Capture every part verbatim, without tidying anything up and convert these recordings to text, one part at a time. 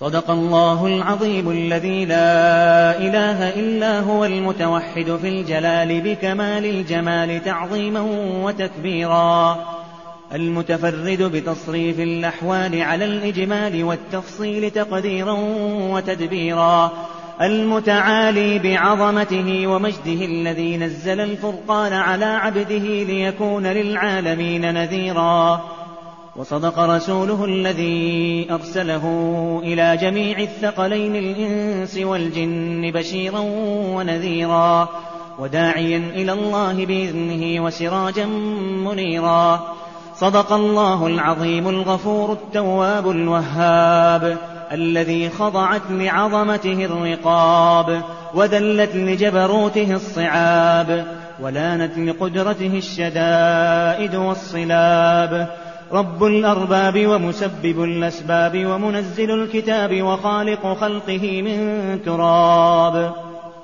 صدق الله العظيم الذي لا إله إلا هو المتوحد في الجلال بكمال الجمال تعظيما وتكبيرا، المتفرد بتصريف الأحوال على الإجمال والتفصيل تقديرا وتدبيرا، المتعالي بعظمته ومجده الذي نزل الفرقان على عبده ليكون للعالمين نذيرا. وصدق رسوله الذي أرسله إلى جميع الثقلين الإنس والجن بشيرا ونذيرا، وداعيا إلى الله بإذنه وسراجا منيرا. صدق الله العظيم الغفور التواب الوهاب، الذي خضعت لعظمته الرقاب، وذلت لجبروته الصعاب، ولانت لقدرته الشدائد والصلاب. رب الأرباب ومسبب الأسباب ومنزل الكتاب وخالق خلقه من تراب،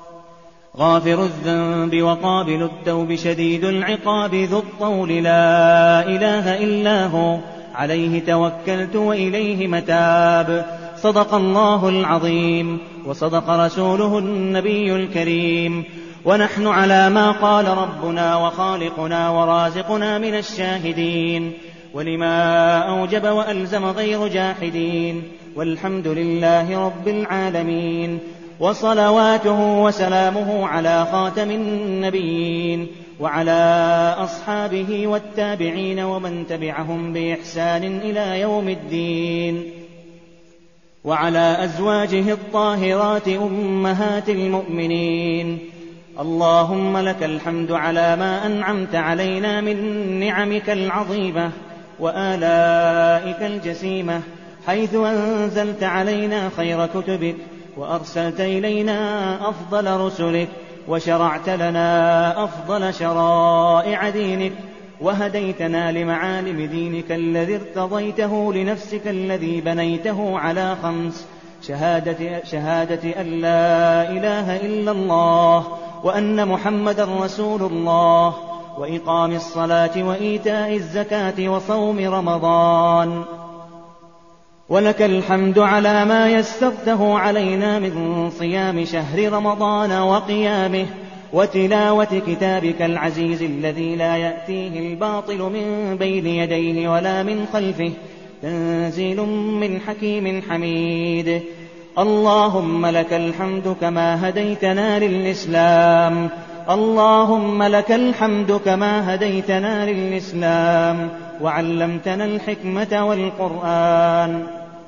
غافر الذنب وقابل التوب شديد العقاب ذو الطول لا إله إلا هو عليه توكلت وإليه متاب. صدق الله العظيم وصدق رسوله النبي الكريم، ونحن على ما قال ربنا وخالقنا ورازقنا من الشاهدين، ولما أوجب وألزم غير جاحدين، والحمد لله رب العالمين. وصلواته وسلامه على خاتم النبيين وعلى أصحابه والتابعين ومن تبعهم بإحسان إلى يوم الدين، وعلى أزواجه الطاهرات أمهات المؤمنين. اللهم لك الحمد على ما أنعمت علينا من نعمك العظيمة وآلائك الجسيمة، حيث أنزلت علينا خير كتبك، وأرسلت إلينا أفضل رسلك، وشرعت لنا أفضل شرائع دينك، وهديتنا لمعالم دينك الذي ارتضيته لنفسك الذي بنيته على خمس: شهادة, شهادة أن لا إله إلا الله، وأن محمد رسول الله، وإقام الصلاة وإيتاء الزكاة وصوم رمضان. ولك الحمد على ما يسرته علينا من صيام شهر رمضان وقيامه، وتلاوة كتابك العزيز الذي لا يأتيه الباطل من بين يديه ولا من خلفه، تنزيل من حكيم حميد. اللهم لك الحمد كما هديتنا للإسلام، اللهم لك الحمد كما هديتنا للإسلام وعلمتنا الحكمة والقرآن.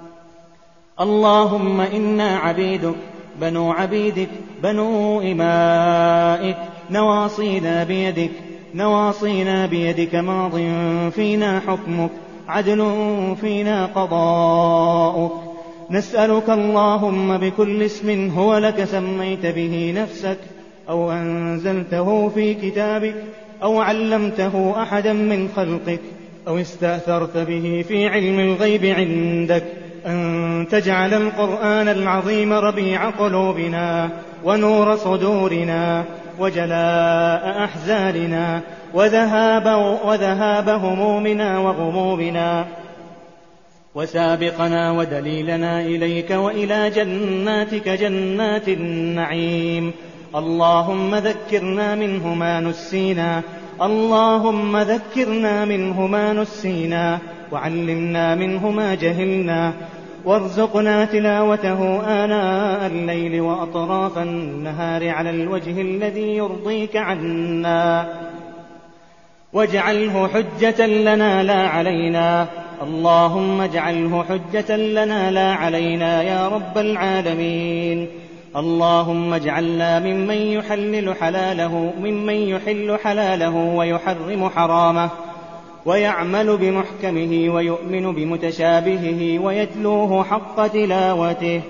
اللهم إنا عبيدك بنو عبيدك بنو إمائك، نواصينا بيدك نواصينا بيدك ماض فينا حكمك، عدل فينا قضاؤك. نسألك اللهم بكل اسم هو لك سميت به نفسك، أو أنزلته في كتابك، أو علمته أحدا من خلقك، أو استأثرت به في علم الغيب عندك، أن تجعل القرآن العظيم ربيع قلوبنا ونور صدورنا وجلاء أحزاننا وذهاب, وذهاب همومنا وغمومنا، وسابقنا ودليلنا إليك وإلى جناتك جنات النعيم. اللهم ذكرنا منه ما نسينا اللهم ذكرنا منه ما نسينا وعلمنا منه ما جهلنا، وارزقنا تلاوته آناء الليل وأطراف النهار على الوجه الذي يرضيك عنا، واجعله حجة لنا لا علينا. اللهم اجعله حجة لنا لا علينا يا رب العالمين. اللهم اجعلنا ممن يحلل حلاله ممن يحل حلاله ويحرم حرامه، ويعمل بمحكمه ويؤمن بمتشابهه ويتلوه حق تلاوته.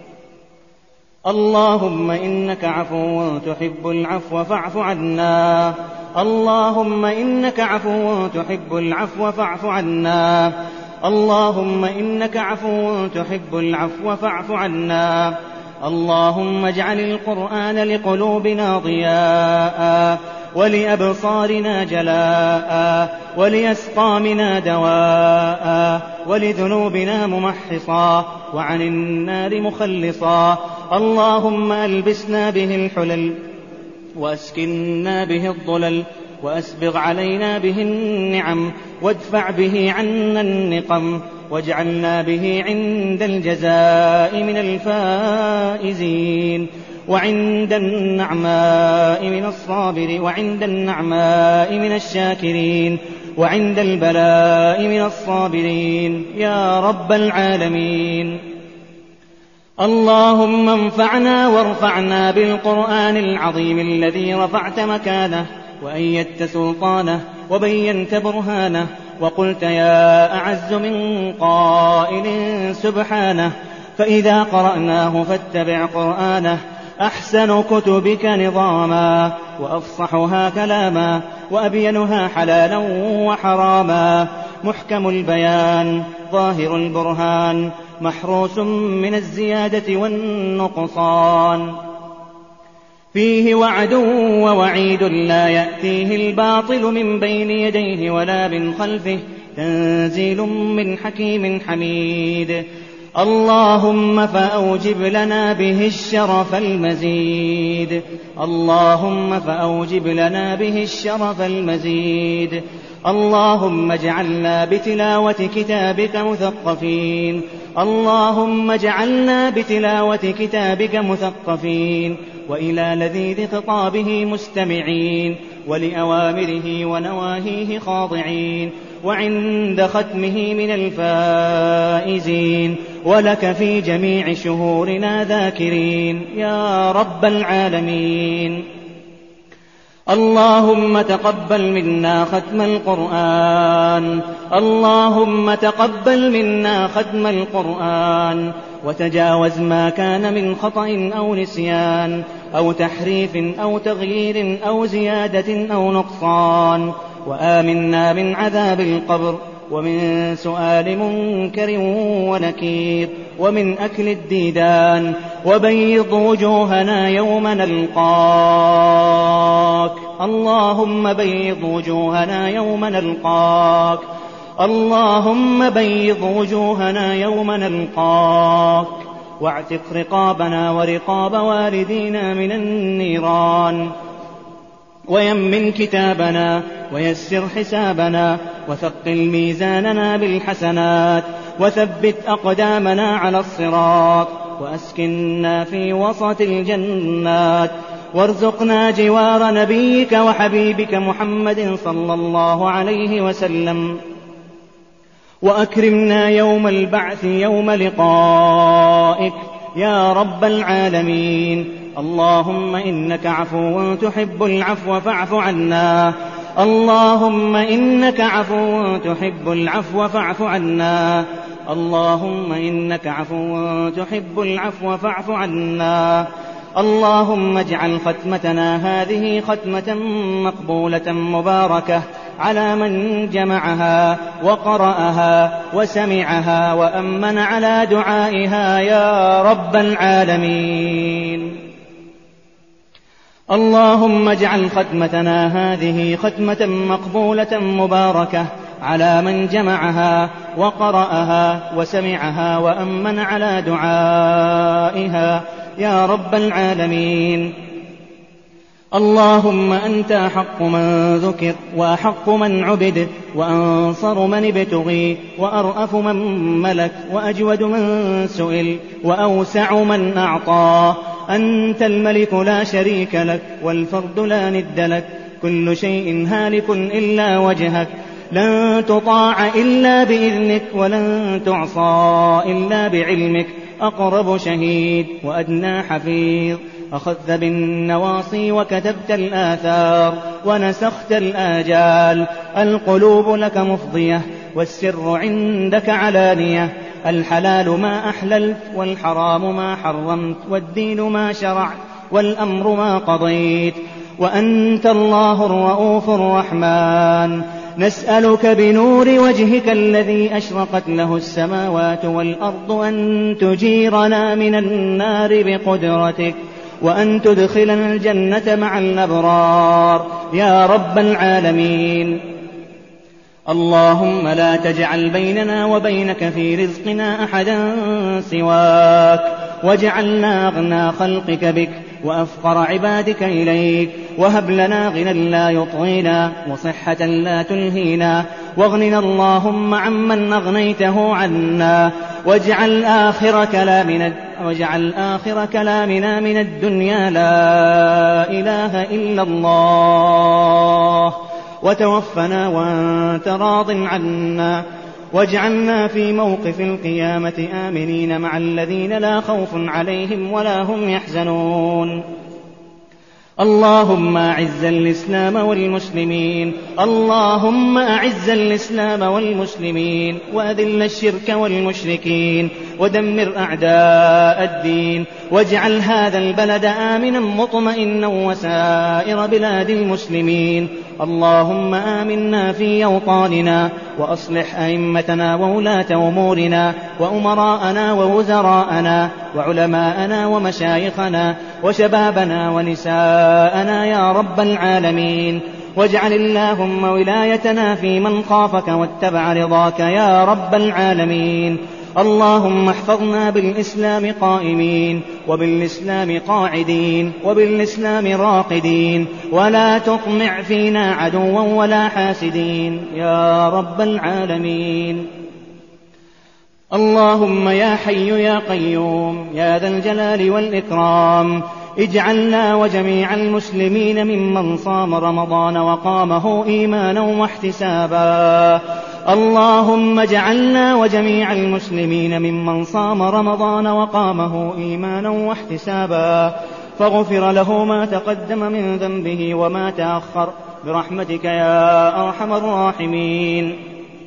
اللهم إنك عفو تحب العفو فاعف عنا اللهم إنك عفو تحب العفو فاعف عنا اللهم إنك عفو تحب العفو فاعف عنا. اللهم اجعل القرآن لقلوبنا ضياء ولأبصارنا جلاء، ولأسقامنا دواء، ولذنوبنا ممحصا، وعن النار مخلصا. اللهم ألبسنا به الحلل، وأسكنا به الظلل، وأسبغ علينا به النعم، وادفع به عنا النقم، واجعلنا به عند الجزاء من الفائزين، وعند النعماء من الصابر، وعند النعماء من الشاكرين، وعند البلاء من الصابرين يا رب العالمين. اللهم انفعنا وارفعنا بالقرآن العظيم الذي رفعت مكانه، وأيدت سلطانه، وبينت برهانه، وقلت يا أعز من قائل سبحانه. فإذا قرأناه فاتبع قرآنه، أحسن كتبك نظاما، وأفصحها كلاما، وأبينها حلالا وحراما، محكم البيان، ظاهر البرهان، محروس من الزيادة والنقصان، فيه وعد ووعيد لا يأتيه الباطل من بين يديه ولا من خلفه، تنزيل من حكيم حميد. اللهم فأوجب لنا به الشرف المزيد، اللهم فأوجب لنا به الشرف المزيد. اللهم اجعلنا بتلاوة كتابك مثقفين، اللهم اجعلنا بتلاوة كتابك مثقفين، وإلى لذيذ خطابه مستمعين، ولأوامره ونواهيه خاضعين، وعند ختمه من الفائزين، ولك في جميع شهورنا ذاكرين يا رب العالمين. اللهم تقبل منا ختم القرآن، اللهم تقبل منا ختم القرآن، وتجاوز ما كان من خطأ أو نسيان أو تحريف أو تغيير أو زيادة أو نقصان، وآمنا من عذاب القبر، ومن سؤال منكر ونكير، ومن أكل الديدان، وبيض وجوهنا يوم نلقاك. اللهم بيض وجوهنا يوم نلقاك، اللهم بيض وجوهنا يوم نلقاك، واعتق رقابنا ورقاب والدينا من النيران، ويمن كتابنا، ويسر حسابنا، وثقل ميزاننا بالحسنات، وثبت أقدامنا على الصراط، وأسكننا في وسط الجنات، وارزقنا جوار نبيك وحبيبك محمد صلى الله عليه وسلم، وأكرمنا يوم البعث يوم لقائك يا رب العالمين. اللهم إنك عفو تحب العفو فاعف عنا، اللهم إنك عفو تحب العفو فاعف عنا، اللهم إنك عفو تحب العفو فاعف عنا. اللهم اجعل ختمتنا هذه ختمة مقبولة مباركة على من جمعها وقرأها وسمعها وأمن على دعائها يا رب العالمين. اللهم اجعل ختمتنا هذه ختمة مقبولة مباركة على من جمعها وقرأها وسمعها وأمن على دعائها يا رب العالمين. اللهم أنت أحق من ذكر، وأحق من عبد، وأنصر من ابتغي، وأرأف من ملك، وأجود من سئل، وأوسع من أعطى. أنت الملك لا شريك لك، والفرد لا ند لك، كل شيء هالك إلا وجهك، لن تطاع إلا بإذنك، ولن تعصى إلا بعلمك. أقرب شهيد وأدنى حفيظ، أخذت بالنواصي وكتبت الآثار ونسخت الآجال. القلوب لك مفضية، والسر عندك علانية، الحلال ما أحللت، والحرام ما حرمت، والدين ما شرعت، والأمر ما قضيت، وأنت الله الرؤوف الرحمن. نسألك بنور وجهك الذي أشرقت له السماوات والأرض أن تجيرنا من النار بقدرتك، وأن تدخلنا الجنة مع الأبرار يا رب العالمين. اللهم لا تجعل بيننا وبينك في رزقنا أحدا سواك، واجعلنا أغنى خلقك بك وأفقر عبادك إليك، وهب لنا غنى لا يطغينا وصحة لا تلهينا، واغننا اللهم عمن أغنيته عنا، واجعل آخر كلامنا واجعل آخر كلامنا من الدنيا لا إله إلا الله، وتوفنا وأنت راض عنا، واجعلنا في موقف القيامة آمنين مع الذين لا خوف عليهم ولا هم يحزنون. اللهم أعز الإسلام والمسلمين اللهم أعز الإسلام والمسلمين وأذل الشرك والمشركين ودمر أعداء الدين، واجعل هذا البلد آمنا مطمئنا وسائر بلاد المسلمين. اللهم آمنا في أوطاننا، وأصلح أئمتنا وولاة أمورنا وأمراءنا ووزراءنا وعلماءنا ومشايخنا وشبابنا ونساءنا يا رب العالمين. واجعل اللهم ولايتنا في من خافك واتبع رضاك يا رب العالمين. اللهم احفظنا بالإسلام قائمين، وبالإسلام قاعدين، وبالإسلام راقدين، ولا تطمع فينا عدوا ولا حاسدين يا رب العالمين. اللهم يا حي يا قيوم يا ذا الجلال والإكرام، اجعلنا وجميع المسلمين ممن صام رمضان وقامه إيمانا واحتسابا. اللهم اجعلنا وجميع المسلمين ممن صام رمضان وقامه إيمانا واحتسابا، فاغفر له ما تقدم من ذنبه وما تأخر برحمتك يا أرحم الراحمين.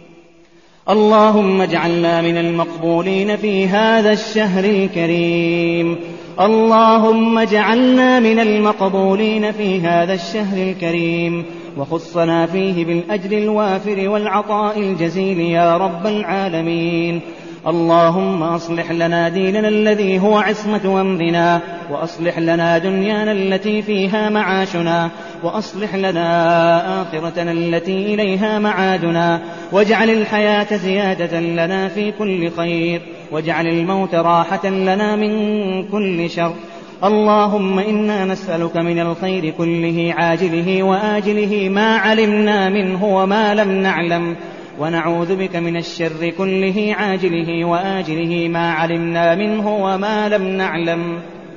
اللهم اجعلنا من المقبولين في هذا الشهر الكريم اللهم اجعلنا من المقبولين في هذا الشهر الكريم، وخصنا فيه بالأجر الوافر والعطاء الجزيل يا رب العالمين. اللهم أصلح لنا ديننا الذي هو عصمة أمرنا، وأصلح لنا دنيانا التي فيها معاشنا، وأصلح لنا آخرتنا التي إليها معادنا، واجعل الحياة زيادة لنا في كل خير، واجعل الموت راحة لنا من كل شر. اللهم إنا نسألك من الخير كله عاجله وآجله ما علمنا منه وما لم نعلم، ونعوذ بك من الشر كله عاجله وآجله ما علمنا منه وما لم نعلم،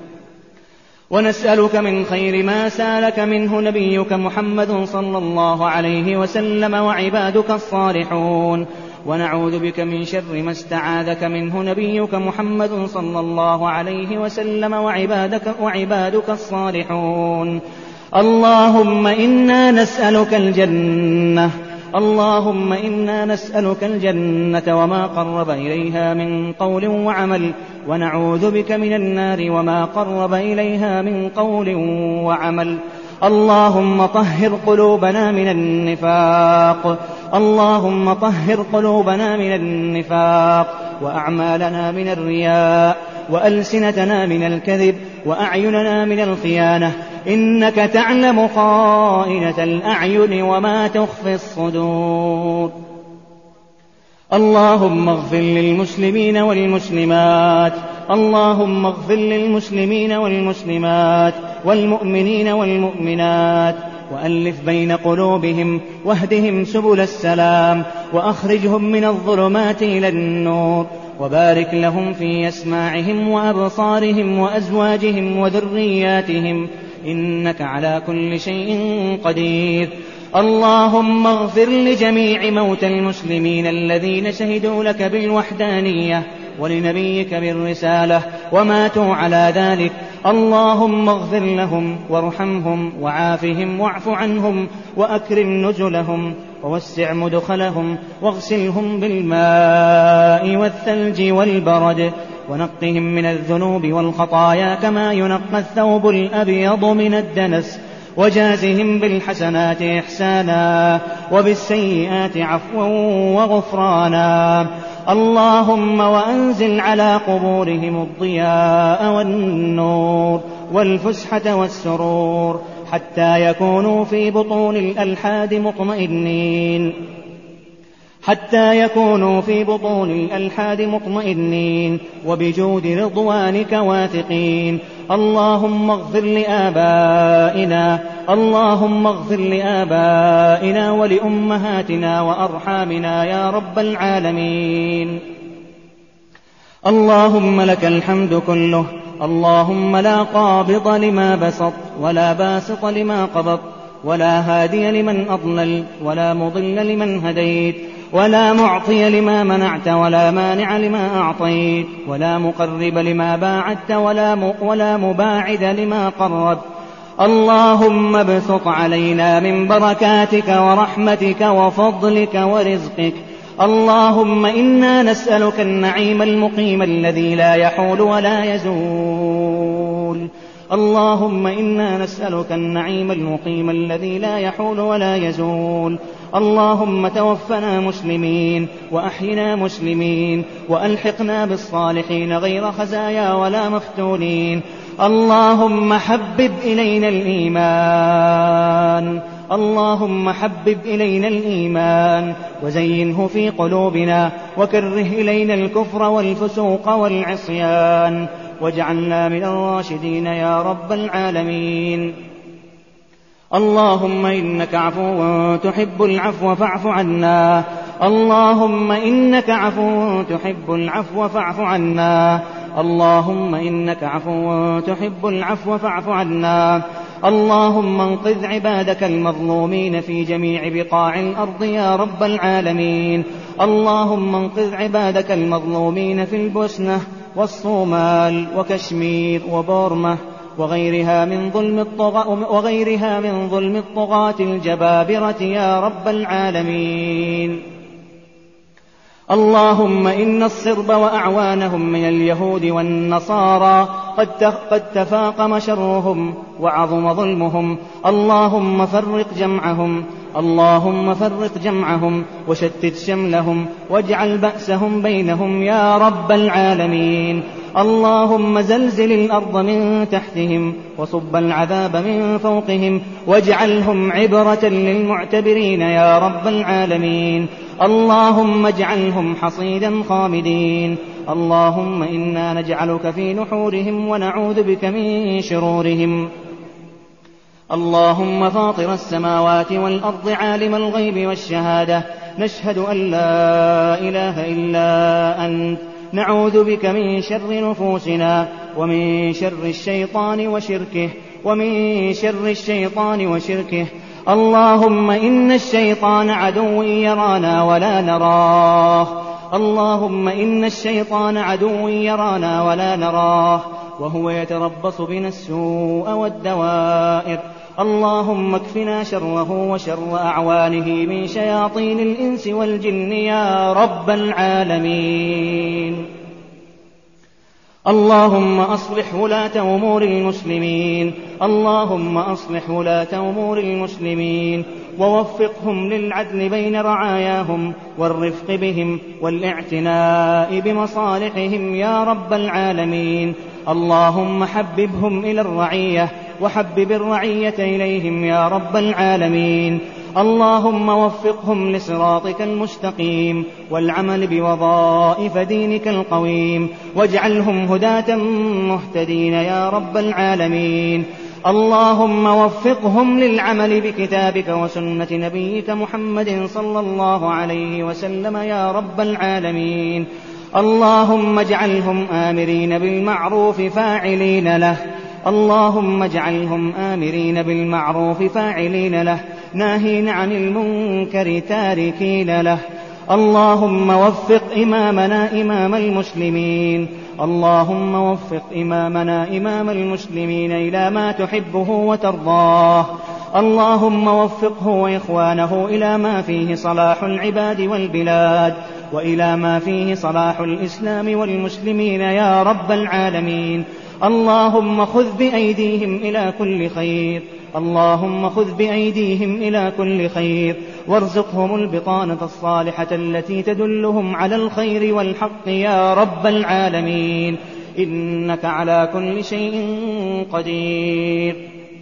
ونسألك من خير ما سالك منه نبيك محمد صلى الله عليه وسلم وعبادك الصالحون، ونعوذ بك من شر ما استعاذك منه نبيك محمد صلى الله عليه وسلم وعبادك, وعبادك الصالحون. اللهم إنا نسألك الجنة اللهم إنا نسألك الجنة وما قرب إليها من قول وعمل، ونعوذ بك من النار وما قرب إليها من قول وعمل. اللهم طهر قلوبنا من النفاق اللهم طهر قلوبنا من النفاق وأعمالنا من الرياء، وألسنتنا من الكذب، وأعيننا من الخيانة، إنك تعلم خائنة الأعين وما تخفي الصدور. اللهم اغفر للمسلمين والمسلمات اللهم اغفر للمسلمين والمسلمات والمؤمنين والمؤمنات، وألف بين قلوبهم، واهدهم سبل السلام، وأخرجهم من الظلمات إلى النور، وبارك لهم في أسماعهم وأبصارهم وأزواجهم وذرياتهم، إنك على كل شيء قدير. اللهم اغفر لجميع موتى المسلمين الذين شهدوا لك بالوحدانية ولنبيك بالرسالة وماتوا على ذلك. اللهم اغفر لهم وارحمهم وعافهم واعف عنهم وأكرم نزلهم ووسع مدخلهم، واغسلهم بالماء والثلج والبرد، ونقهم من الذنوب والخطايا كما ينقى الثوب الأبيض من الدنس، وجازهم بالحسنات إحسانا وبالسيئات عفوا وغفرانا. اللهم وأنزل على قبورهم الضياء والنور، والفسحة والسرور، حتى يكونوا في بطون الألحاد مطمئنين حتى يكونوا في بطون الألحاد مطمئنين وبجود رضوانك واثقين. اللهم اغفر لآبائنا اللهم اغفر لآبائنا ولأمهاتنا وأرحامنا يا رب العالمين. اللهم لك الحمد كله، اللهم لا قابض لما بسط ولا باسط لما قبض ولا هادي لمن أضلل ولا مضل لمن هديت ولا معطي لما منعت ولا مانع لما أعطيت ولا مقرب لما باعدت ولا, ولا مباعد لما قربت. اللهم ابسط علينا من بركاتك ورحمتك وفضلك ورزقك. اللهم إنا نسألك النعيم المقيم الذي لا يحول ولا يزول. اللهم إنا نسألك النعيم المقيم الذي لا يحول ولا يزول. اللهم توفنا مسلمين وأحينا مسلمين وألحقنا بالصالحين غير خزايا ولا مفتونين. اللهم حبب إلينا الإيمان اللهم حبب إلينا الإيمان وزينه في قلوبنا وكره إلينا الكفر والفسوق والعصيان واجعلنا من الراشدين يا رب العالمين. اللهم إنك عفو تحب العفو فاعف عنا اللهم إنك عفو تحب العفو فاعف عنا اللهم إنك عفو تحب العفو فاعف عنا. اللهم انقذ عبادك المظلومين في جميع بقاع الأرض يا رب العالمين. اللهم انقذ عبادك المظلومين في البوسنة والصومال وكشمير وبورما وغيرها من ظلم الطغاة وغيرها من ظلم الطغاة الجبابرة يا رب العالمين. اللهم إن الصرب وأعوانهم من اليهود والنصارى قد تفاقم شرهم وعظم ظلمهم. اللهم فرق جمعهم اللهم فرق جمعهم وشتت شملهم واجعل بأسهم بينهم يا رب العالمين. اللهم زلزل الأرض من تحتهم وصب العذاب من فوقهم واجعلهم عبرة للمعتبرين يا رب العالمين. اللهم اجعلهم حصيدا خامدين. اللهم إنا نجعلك في نحورهم ونعوذ بك من شرورهم. اللهم فاطر السماوات والأرض عالم الغيب والشهادة نشهد أن لا إله إلا أنت نعوذ بك من شر نفوسنا ومن شر الشيطان وشركه ومن شر الشيطان وشركه. اللهم إن الشيطان عدو يرانا ولا نراه اللهم إن الشيطان عدو يرانا ولا نراه وهو يتربص بنا السوء والدوائر. اللهم اكفنا شره وشر أعوانه من شياطين الإنس والجن يا رب العالمين. اللهم أصلح ولاة أمور المسلمين اللهم أصلح ولاة أمور المسلمين ووفقهم للعدل بين رعاياهم والرفق بهم والاعتناء بمصالحهم يا رب العالمين. اللهم حببهم إلى الرعية وحبب الرعية إليهم يا رب العالمين. اللهم وفقهم لصراطك المستقيم والعمل بوظائف دينك القويم واجعلهم هداة مهتدين يا رب العالمين. اللهم وفقهم للعمل بكتابك وسنة نبيك محمد صلى الله عليه وسلم يا رب العالمين. اللهم اجعلهم آمرين بالمعروف فاعلين له اللهم اجعلهم آمرين بالمعروف فاعلين له ناهين عن المنكر تاركين له. اللهم وفق إمامنا إمام المسلمين اللهم وفق إمامنا إمام المسلمين إلى ما تحبه وترضاه. اللهم وفقه وإخوانه إلى ما فيه صلاح العباد والبلاد وإلى ما فيه صلاح الإسلام والمسلمين يا رب العالمين. اللهم خذ بأيديهم إلى كل خير اللهم خذ بأيديهم إلى كل خير وارزقهم البطانة الصالحة التي تدلهم على الخير والحق يا رب العالمين. إنك على كل شيء قدير.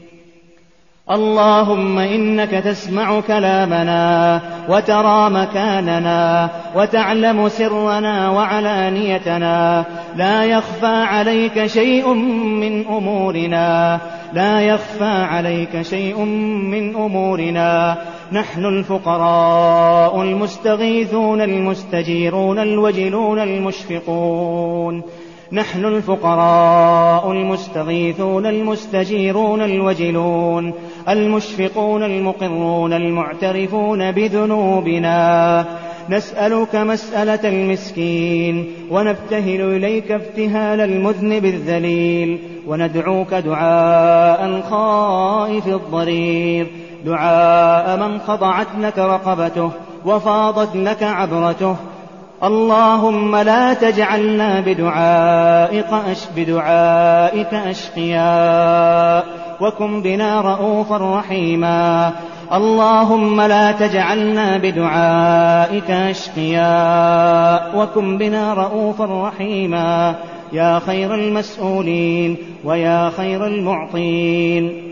اللهم إنك تسمع كلامنا وترى مكاننا وتعلم سرنا وعلانيتنا، لا يخفى عليك شيء من أمورنا لا يخفى عليك شيء من أمورنا نحن الفقراء المستغيثون المستجيرون الوجلون المشفقون نحن الفقراء المستغيثون المستجيرون الوجلون المشفقون المقرون المعترفون بذنوبنا، نسألك مسألة المسكين ونبتهل إليك ابتهال المذنب الذليل، وندعوك دعاء الخائف الضرير، دعاء من خضعت لك رقبته وفاضت لك عبرته. اللهم لا تجعلنا بدعائك, أش بدعائك أشقياء، وكن بنا رؤوفا رحيما. اللهم لا تجعلنا بدعائك أشقياء، وكن بنا رؤوفا رحيما، يا خير المسؤولين ويا خير المعطين.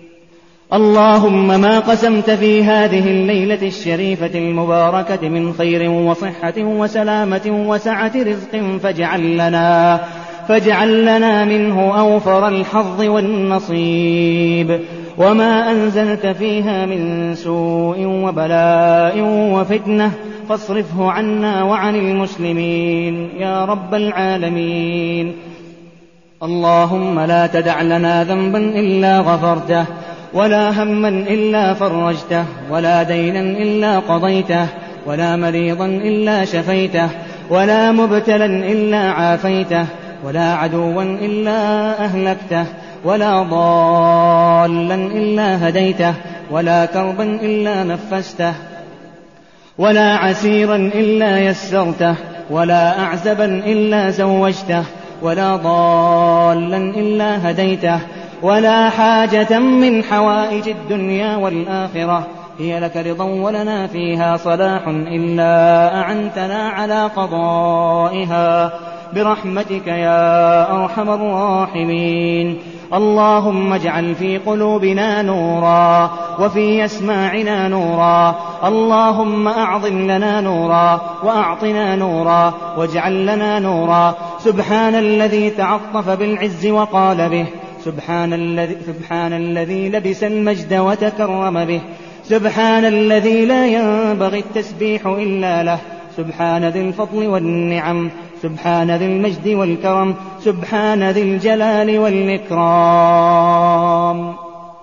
اللهم ما قسمت في هذه الليلة الشريفة المباركة من خير وصحة وسلامة وسعة رزق فاجعل لنا, فاجعل لنا منه أوفر الحظ والنصيب، وما أنزلت فيها من سوء وبلاء وفتنة فاصرفه عنا وعن المسلمين يا رب العالمين. اللهم لا تدع لنا ذنبا إلا غفرته، ولا هما إلا فرجته، ولا دينا إلا قضيته، ولا مريضا إلا شفيته، ولا مبتلا إلا عافيته، ولا عدوا إلا أهلكته، ولا ضالا إلا هديته، ولا كربا إلا نفسته، ولا عسيرا إلا يسرته، ولا أعزبا إلا زوجته، ولا ضالا إلا هديته، ولا حاجة من حوائج الدنيا والآخرة هي لك رضا ولنا فيها صلاح إلا أعنتنا على قضائها برحمتك يا أرحم الراحمين. اللهم اجعل في قلوبنا نورا وفي أسماعنا نورا، اللهم أعظم لنا نورا وأعطنا نورا واجعل لنا نورا. سبحان الذي تعطف بالعز وقال به، سبحان الذي, سبحان الذي لبس المجد وتكرم به، سبحان الذي لا ينبغي التسبيح إلا له، سبحان ذي الفضل والنعم، سبحان ذي المجد والكرم، سبحان ذي الجلال والإكرام.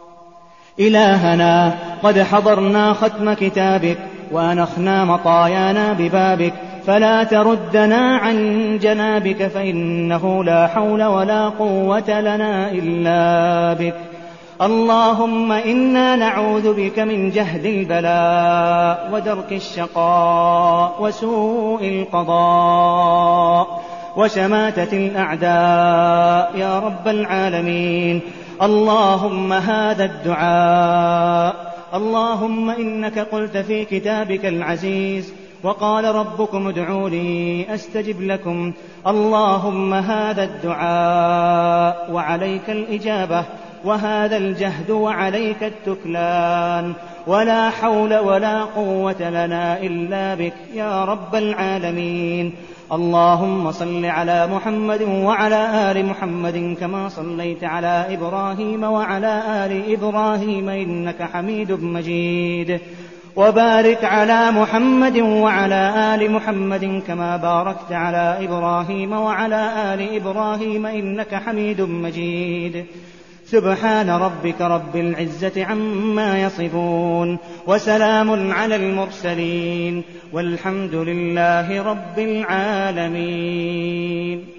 إلهنا قد حضرنا ختم كتابك وأنخنا مطايانا ببابك، فلا تردنا عن جنابك، فإنه لا حول ولا قوة لنا إلا بك. اللهم إنا نعوذ بك من جهد البلاء ودرك الشقاء وسوء القضاء وشماتة الأعداء يا رب العالمين. اللهم هذا الدعاء، اللهم إنك قلت في كتابك العزيز وقال ربكم ادعوني أستجب لكم. اللهم هذا الدعاء وعليك الإجابة، وهذا الجهد وعليك التكلان، ولا حول ولا قوة لنا إلا بك يا رب العالمين. اللهم صل على محمد وعلى آل محمد كما صليت على إبراهيم وعلى آل إبراهيم إنك حميد مجيد، وبارك على محمد وعلى آل محمد كما باركت على إبراهيم وعلى آل إبراهيم إنك حميد مجيد. سبحان ربك رب العزة عما يصفون، وسلام على المرسلين، والحمد لله رب العالمين.